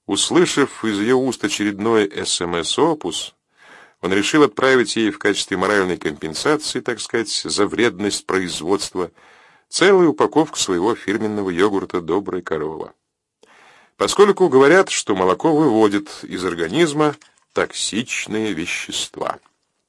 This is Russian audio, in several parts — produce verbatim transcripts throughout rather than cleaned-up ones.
Услышав из ее уст очередной эс эм эс-опус, он решил отправить ей в качестве моральной компенсации, так сказать, за вредность производства, целую упаковку своего фирменного йогурта «Добрая корова». Поскольку говорят, что молоко выводит из организма токсичные вещества.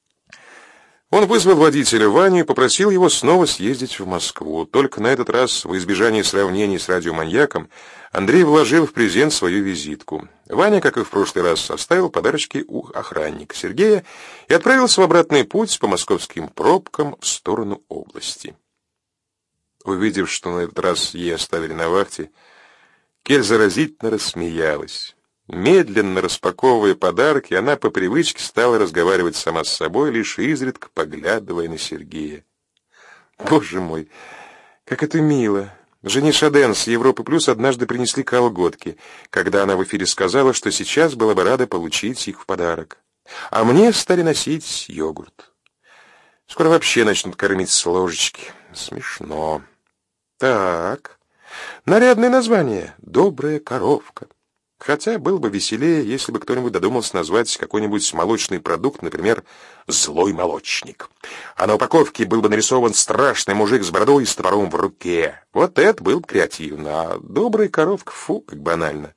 Он вызвал водителя Ваню и попросил его снова съездить в Москву. Только на этот раз, во избежание сравнений с радиоманьяком, Андрей вложил в презент свою визитку. Ваня, как и в прошлый раз, оставил подарочки у охранника Сергея и отправился в обратный путь по московским пробкам в сторону области. Увидев, что на этот раз ей оставили на вахте, Кель заразительно рассмеялась. Медленно распаковывая подарки, она по привычке стала разговаривать сама с собой, лишь изредка поглядывая на Сергея. Боже мой, как это мило! Жене Шаден с Европы Плюс однажды принесли колготки, когда она в эфире сказала, что сейчас была бы рада получить их в подарок. А мне стали носить йогурт. Скоро вообще начнут кормить с ложечки. Смешно. Так, нарядное название «Добрая коровка». Хотя было бы веселее, если бы кто-нибудь додумался назвать какой-нибудь молочный продукт, например, «Злой молочник». А на упаковке был бы нарисован страшный мужик с бородой и с топором в руке. Вот это был бы креативно, а «Добрая коровка» — фу, как банально.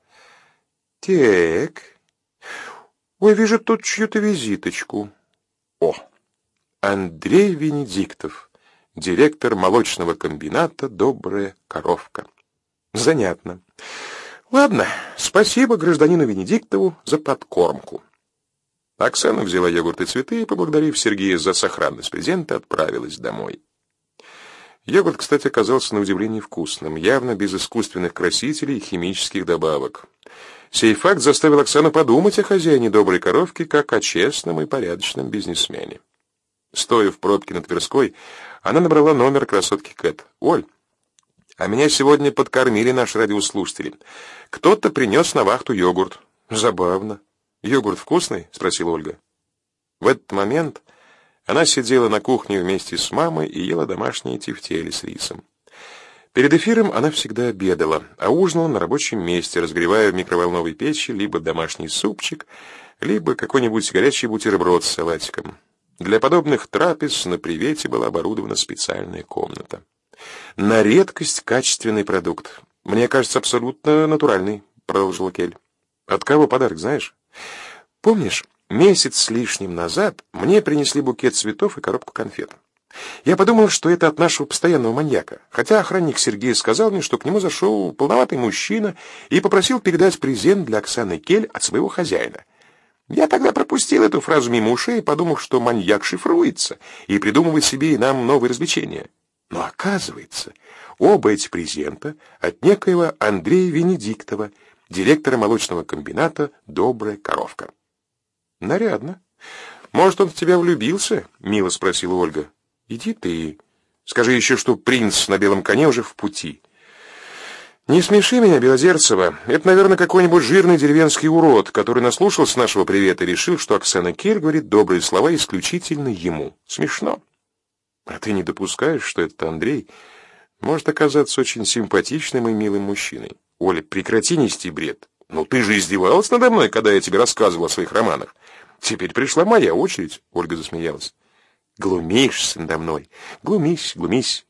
Так, ой, вижу тут чью-то визиточку. О, Андрей Венедиктов, директор молочного комбината «Добрая коровка». Занятно. Ладно, спасибо гражданину Венедиктову за подкормку. Оксана взяла йогурт и цветы и, поблагодарив Сергея за сохранность презента, отправилась домой. Йогурт, кстати, оказался на удивление вкусным, явно без искусственных красителей и химических добавок. Сей факт заставил Оксану подумать о хозяине «Доброй коровки» как о честном и порядочном бизнесмене. Стоя в пробке на Тверской, она набрала номер красотки Кэт. «Оль, а меня сегодня подкормили наши радиослушатели. Кто-то принес на вахту йогурт». «Забавно. Йогурт вкусный?» — спросила Ольга. В этот момент она сидела на кухне вместе с мамой и ела домашние тефтели с рисом. Перед эфиром она всегда обедала, а ужинала на рабочем месте, разогревая в микроволновой печи либо домашний супчик, либо какой-нибудь горячий бутерброд с салатиком. Для подобных трапез на привете была оборудована специальная комната. На редкость качественный продукт. Мне кажется, абсолютно натуральный, продолжила Кель. От кого подарок, знаешь? Помнишь, месяц с лишним назад мне принесли букет цветов и коробку конфет. Я подумал, что это от нашего постоянного маньяка, хотя охранник Сергей сказал мне, что к нему зашел полноватый мужчина и попросил передать презент для Оксаны Кель от своего хозяина. Я тогда пропустил эту фразу мимо ушей, подумав, что маньяк шифруется и придумывает себе и нам новые развлечения. Но оказывается, оба эти презента от некоего Андрея Венедиктова, директора молочного комбината «Добрая коровка». Нарядно. Может, он в тебя влюбился? Мило спросила Ольга. Иди ты. Скажи еще, что принц на белом коне уже в пути. Не смеши меня, Белозерцева. Это, наверное, какой-нибудь жирный деревенский урод, который наслушался нашего привета и решил, что Оксана Кель говорит добрые слова исключительно ему. Смешно. А ты не допускаешь, что этот Андрей может оказаться очень симпатичным и милым мужчиной? Оля, прекрати нести бред. Ну ты же издевалась надо мной, когда я тебе рассказывал о своих романах. Теперь пришла моя очередь, Ольга засмеялась. Глумишься надо мной. Глумись, глумись.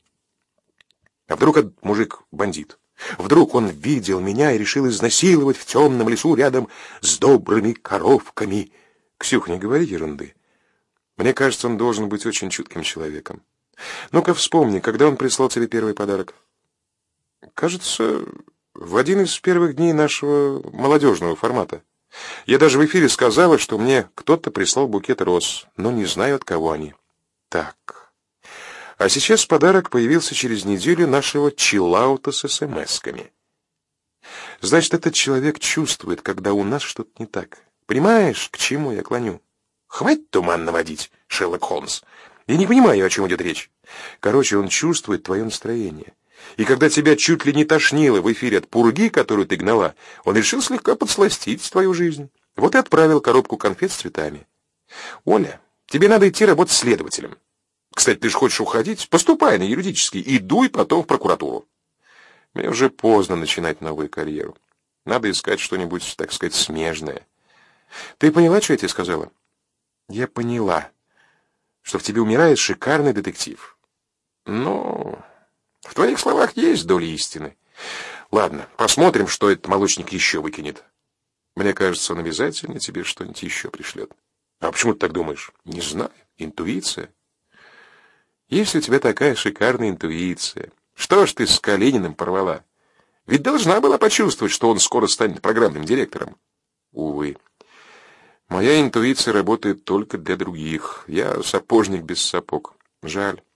А вдруг этот мужик бандит? Вдруг он видел меня и решил изнасиловать в темном лесу рядом с добрыми коровками? Ксюх, не говори ерунды. Мне кажется, он должен быть очень чутким человеком. Ну-ка вспомни, когда он прислал тебе первый подарок? Кажется, в один из первых дней нашего молодежного формата. Я даже в эфире сказала, что мне кто-то прислал букет роз, но не знаю, от кого они. Так. А сейчас подарок появился через неделю нашего чиллаута с эс-эм-эсками. Значит, этот человек чувствует, когда у нас что-то не так. Понимаешь, к чему я клоню? Хватит туман наводить, Шерлок Холмс. Я не понимаю, о чем идет речь. Короче, он чувствует твое настроение. И когда тебя чуть ли не тошнило в эфире от пурги, которую ты гнала, он решил слегка подсластить твою жизнь. Вот и отправил коробку конфет с цветами. Оля, тебе надо идти работать следователем. Кстати, ты же хочешь уходить? Поступай на юридический и дуй потом в прокуратуру. Мне уже поздно начинать новую карьеру. Надо искать что-нибудь, так сказать, смежное. Ты поняла, что я тебе сказала? Я поняла, что в тебе умирает шикарный детектив. Ну, в твоих словах есть доля истины. Ладно, посмотрим, что этот молочник еще выкинет. Мне кажется, он обязательно тебе что-нибудь еще пришлет. А почему ты так думаешь? Не знаю. Интуиция. Если у тебя такая шикарная интуиция, что ж ты с Калининым порвала? Ведь должна была почувствовать, что он скоро станет программным директором. Увы. Моя интуиция работает только для других. Я сапожник без сапог. Жаль.